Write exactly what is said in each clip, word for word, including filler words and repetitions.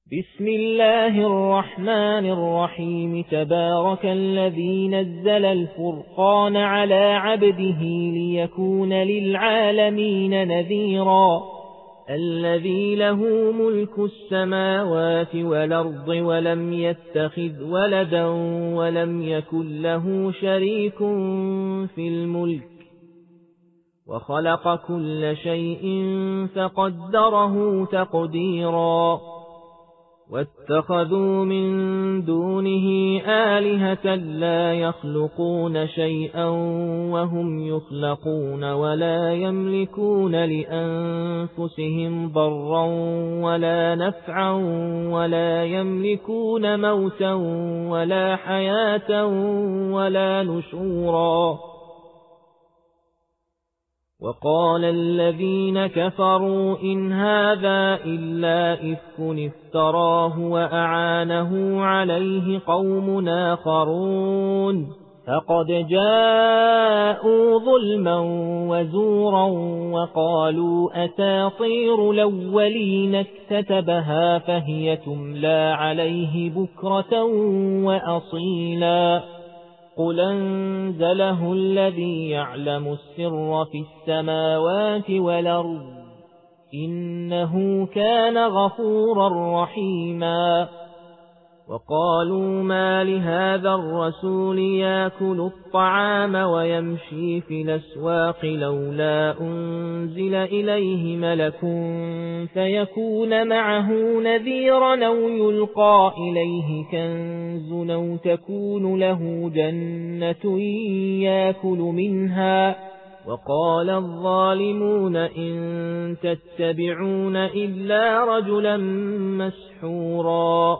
بسم الله الرحمن الرحيم تبارك الذي نزل الفرقان على عبده ليكون للعالمين نذيرا الذي له ملك السماوات والأرض ولم يتخذ ولدا ولم يكن له شريك في الملك وخلق كل شيء فقدره تقديرا واتخذوا من دونه آلهة لا يخلقون شيئا وهم يخلقون ولا يملكون لأنفسهم ضرا ولا نفعا ولا يملكون موتا ولا حياة ولا نشورا وقال الذين كفروا إن هذا إلا إفك افتراه وأعانه عليه قوم آخرون فقد جاءوا ظلما وزورا وقالوا أساطير الأولين اكتتبها فهي تملى عليه بكرة وأصيلا قل أنزله الذي يعلم السر في السماوات والأرض إنه كان غفورا رحيما وقالوا ما لهذا الرسول يأكل الطعام ويمشي في الأسواق لولا أنزل إليه ملك فيكون معه نذيرا أو يلقى إليه كنز أو تكون له جنة يأكل منها وقال الظالمون إن تتبعون إلا رجلا مسحورا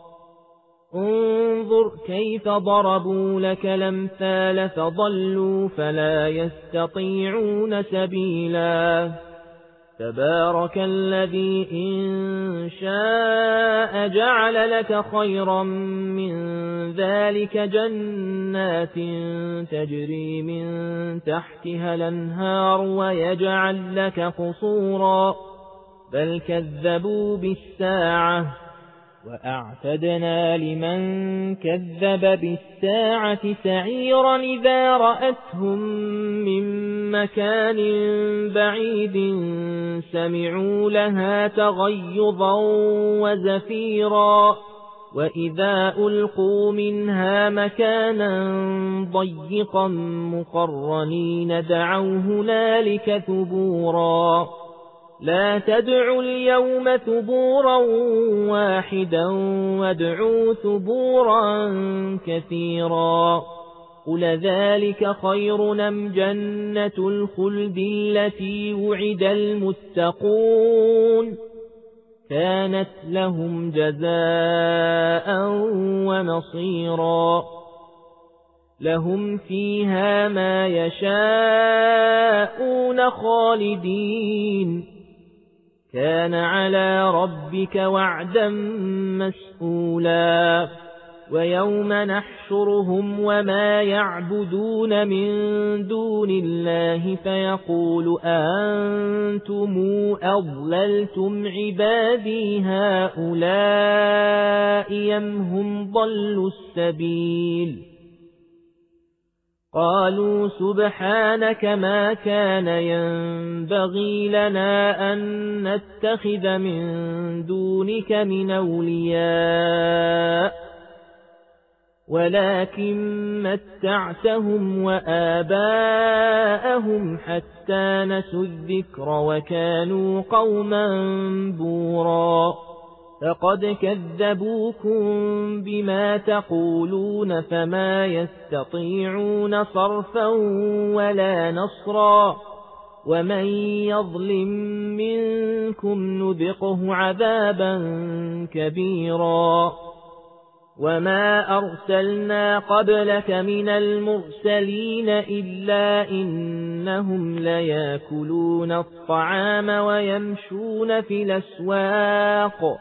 انظر كيف ضربوا لك الأمثال فضلوا فلا يستطيعون سبيلا تبارك الذي إن شاء جعل لك خيرا من ذلك جنات تجري من تحتها الأنهار ويجعل لك قصورا بل كذبوا بالساعة وأعتدنا لمن كذب بالساعة سعيرا إذا رأتهم من مكان بعيد سمعوا لها تغيظا وزفيرا وإذا ألقوا منها مكانا ضيقا مقرنين دعوا هنالك ثبورا لا تدعوا اليوم ثبورا واحدا وادعوا ثبورا كثيرا قل ذلك خير أم جنة الخلد التي وعد المتقون كانت لهم جزاء ومصيرا لهم فيها ما يشاءون خالدين كان على ربك وعدا مسئولا ويوم نحشرهم وما يعبدون من دون الله فيقول أنتم أضللتم عبادي هؤلاء أم هم ضلوا السبيل قالوا سبحانك ما كان ينبغي لنا أن نتخذ من دونك من أولياء ولكن متعتهم وآباءهم حتى نسوا الذكر وكانوا قوما بورا فقد كذبوكم بما تقولون فما يستطيعون صرفا ولا نصرا ومن يظلم منكم نذقه عذابا كبيرا وما أرسلنا قبلك من المرسلين إلا إنهم ليأكلون الطعام ويمشون في الأسواق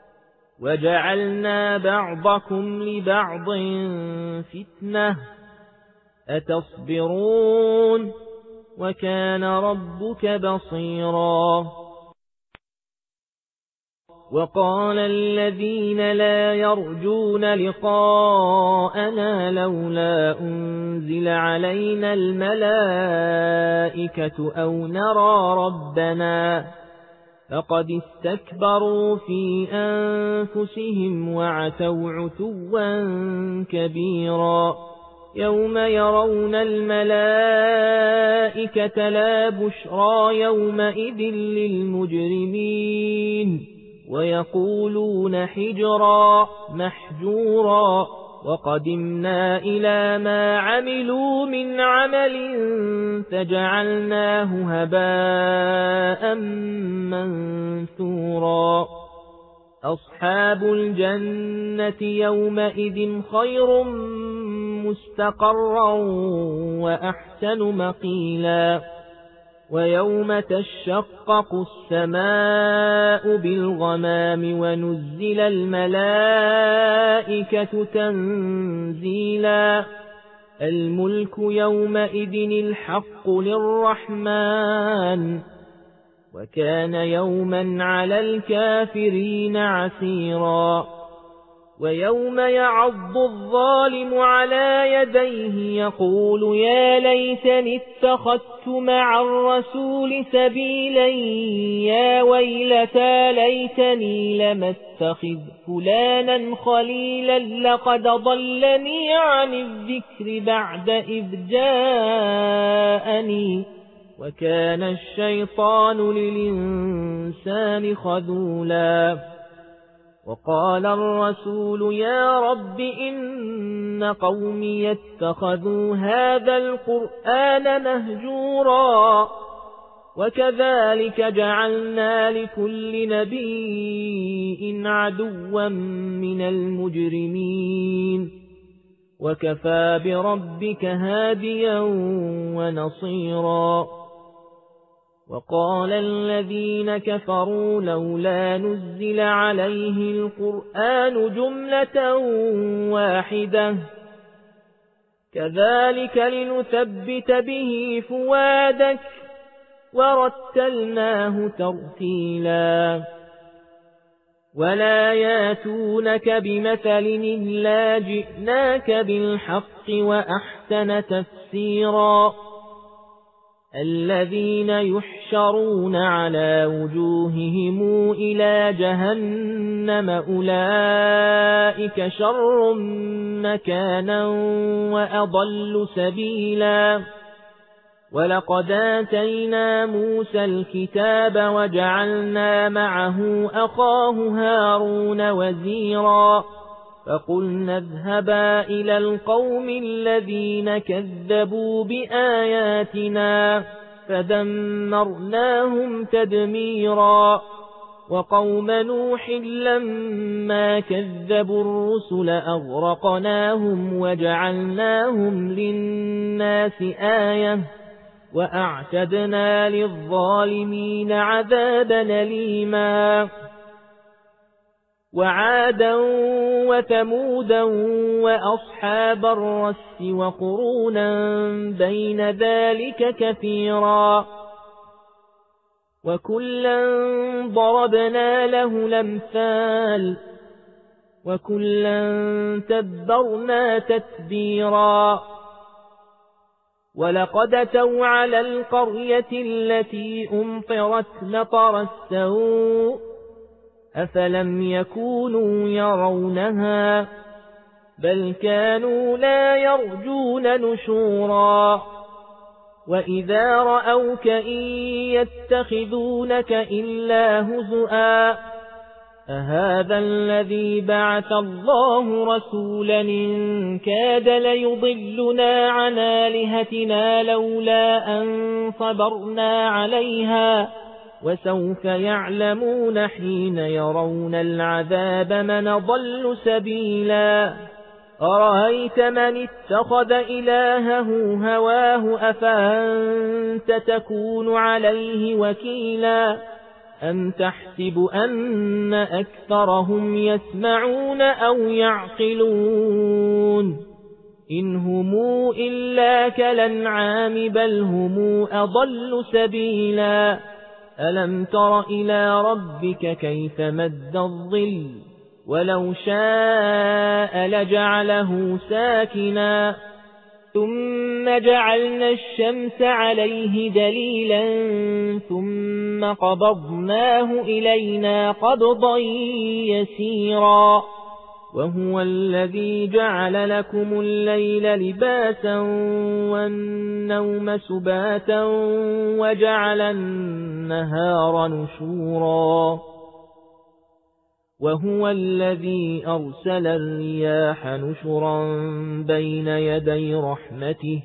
وجعلنا بعضكم لبعض فتنة أتصبرون وكان ربك بصيرا وقال الذين لا يرجون لقاءنا لولا أنزل علينا الملائكة أو نرى ربنا فقد استكبروا في أنفسهم وعتوا عتوا كبيرا يوم يرون الملائكة لا بشرى يومئذ للمجرمين ويقولون حجرا محجورا وقدمنا إلى ما عملوا من عمل فجعلناه هباء منثورا أصحاب الجنة يومئذ خير مستقرا وأحسن مقيلا ويوم تشقق السماء بالغمام ونزل الملائكة تنزيلا الملك يومئذ الحق للرحمن وكان يوما على الكافرين عسيرا ويوم يعض الظالم على يديه يقول يا ليتني اتخذت مع الرسول سبيلا يا ويلتى ليتني لم اتخذ فلانا خليلا لقد ضلني عن الذكر بعد إذ جاءني وكان الشيطان للإنسان خذولا وقال الرسول يا رب إن قومي اتخذوا هذا القرآن مهجورا وكذلك جعلنا لكل نبي عدوا من المجرمين وكفى بربك هاديا ونصيرا وقال الذين كفروا لولا نزل عليه القرآن جملة واحدة كذلك لنثبت به فؤادك ورتلناه ترتيلا ولا ياتونك بمثل إلا جئناك بالحق وأحسن تفسيرا الذين يحشرون على وجوههم إلى جهنم أولئك شر مكانا وأضل سبيلا ولقد آتينا موسى الكتاب وجعلنا معه أخاه هارون وزيرا فقلنا اذهبا إلى القوم الذين كذبوا بآياتنا فدمرناهم تدميرا وقوم نوح لما كذبوا الرسل أغرقناهم وجعلناهم للناس آية وأعتدنا للظالمين عذابا أليما وعادا وثمودا وأصحاب الرس وقرونا بين ذلك كثيرا وكلا ضربنا له الأمثال وكلا تبرنا تتبيرا ولقد أتوا على القرية التي أمطرت مطر السوء أفلم يكونوا يرونها بل كانوا لا يرجون نشورا وإذا رأوك إن يتخذونك إلا هزؤا أهذا الذي بعث الله رسولا إن كاد ليضلنا عن آلهتنا لولا أن صبرنا عليها وسوف يعلمون حين يرون العذاب من ضل سبيلا أرأيت من اتخذ إلهه هواه أفأنت تكون عليه وكيلا أم تحسب أن أكثرهم يسمعون أو يعقلون إن هم إلا كالأنعام بل هم أضل سبيلا ألم تر إلى ربك كيف مد الظل ولو شاء لجعله ساكنا ثم جعلنا الشمس عليه دليلا ثم قبضناه إلينا قبضا يسيرا وهو الذي جعل لكم الليل لباسا والنوم سباتا وجعل النهار نشورا وهو الذي أرسل الرياح نشرا بين يدي رحمته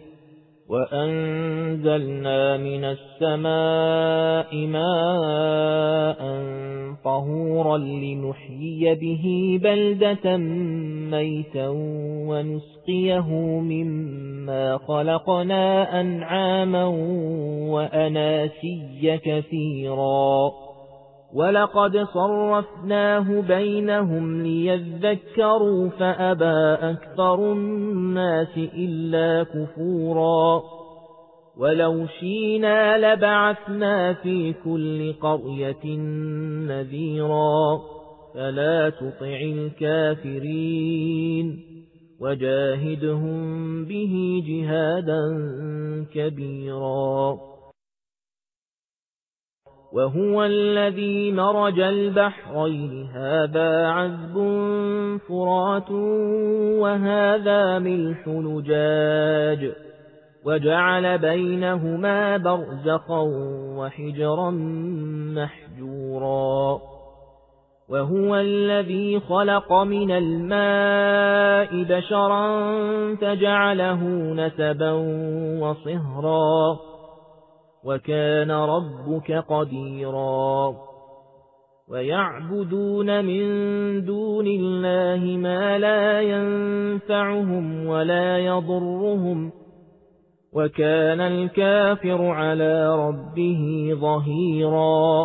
وأنزلنا من السماء ماء طهورا لنحيي به بلدة ميتا ونسقيه مما خلقنا أنعاما وأناسيا كثيرا ولقد صرفناه بينهم ليذكروا فأبى أكثر الناس إلا كفورا ولو شينا لبعثنا في كل قرية نذيرا فلا تطع الكافرين وجاهدهم به جهادا كبيرا وهو الذي مرج البحرين هذا عذب فرات وهذا ملح نجاج وجعل بينهما برزخا وحجرا محجورا وهو الذي خلق من الماء بشرا فجعله نسبا وصهرا وكان ربك قديرا ويعبدون من دون الله ما لا ينفعهم ولا يضرهم وكان الكافر على ربه ظهيرا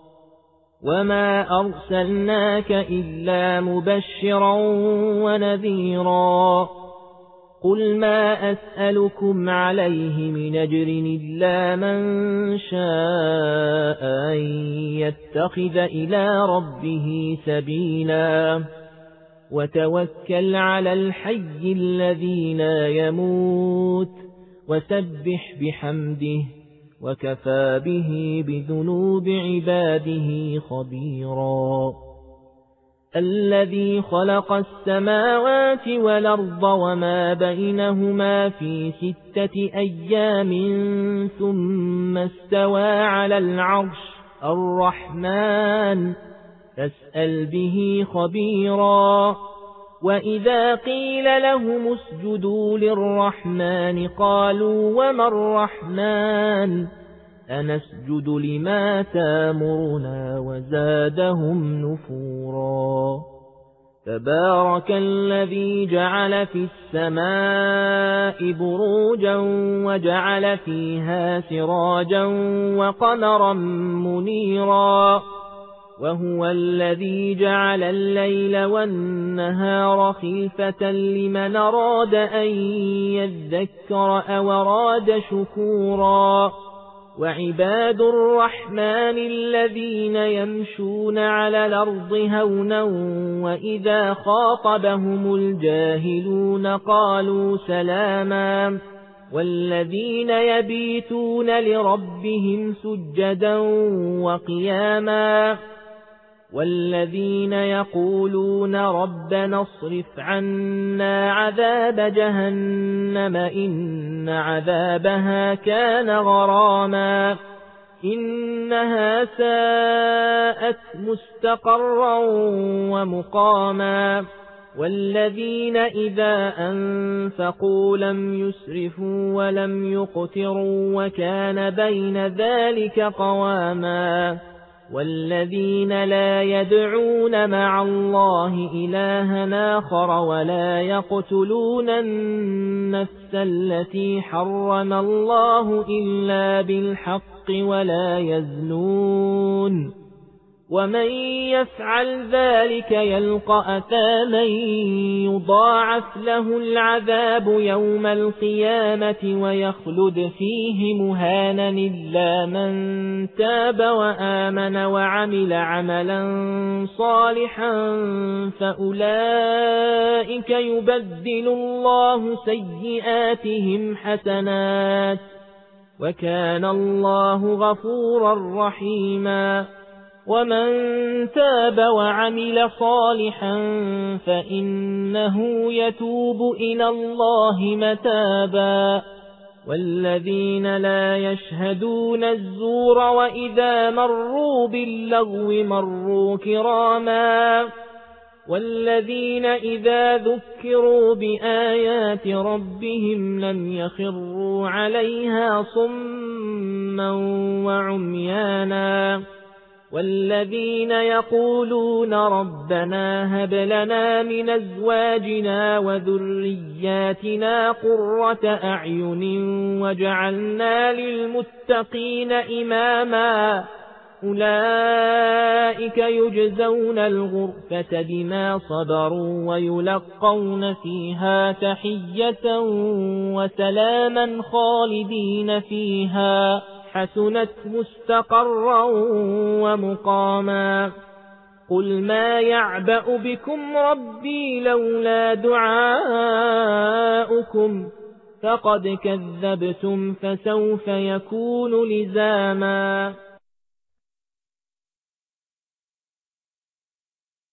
وما أرسلناك إلا مبشرا ونذيرا قل ما أسألكم عليه من أجر إلا من شاء أن يتخذ إلى ربه سبيلا وتوكل على الحي الذي لا يموت وسبح بحمده وكفى به بذنوب عباده خبيرا الذي خلق السماوات والأرض وما بينهما في ستة أيام ثم استوى على العرش الرحمن فاسأل به خبيرا وإذا قيل لهم اسجدوا للرحمن قالوا وما الرحمن أنسجد لما تامرنا وزادهم نفورا تبارك الذي جعل في السماء بروجا وجعل فيها سراجا وقمرا منيرا وهو الذي جعل الليل والنهار خلفة لمن أراد أن يذكر أو أراد شكورا وعباد الرحمن الذين يمشون على الأرض هونا وإذا خاطبهم الجاهلون قالوا سلاما والذين يبيتون لربهم سجدا وقياما والذين يقولون ربنا اصرف عنا عذاب جهنم إن عذابها كان غراما إنها ساءت مستقرا ومقاما والذين إذا أنفقوا لم يسرفوا ولم يقتروا وكان بين ذلك قواما والذين لا يدعون مع الله إلها آخر ولا يقتلون النفس التي حرم الله إلا بالحق ولا يزنون ومن يفعل ذلك يلقى أثاما يضاعف له العذاب يوم القيامة ويخلد فيه مهانا إلا من تاب وآمن وعمل عملا صالحا فأولئك يبدل الله سيئاتهم حسنات وكان الله غفورا رحيما ومن تاب وعمل صالحا فإنه يتوب إلى الله متابا والذين لا يشهدون الزور وإذا مروا باللغو مروا كراما والذين إذا ذكروا بآيات ربهم لم يخروا عليها صما وعميانا والذين يقولون ربنا هب لنا من أزواجنا وذرياتنا قرة أعين وجعلنا للمتقين إماما أولئك يجزون الغرفة بما صبروا ويلقون فيها تحية وسلاما خالدين فيها حسنت مستقرا ومقاما قل ما يعبأ بكم ربي لولا دعاؤكم فقد كذبتم فسوف يكون لزاما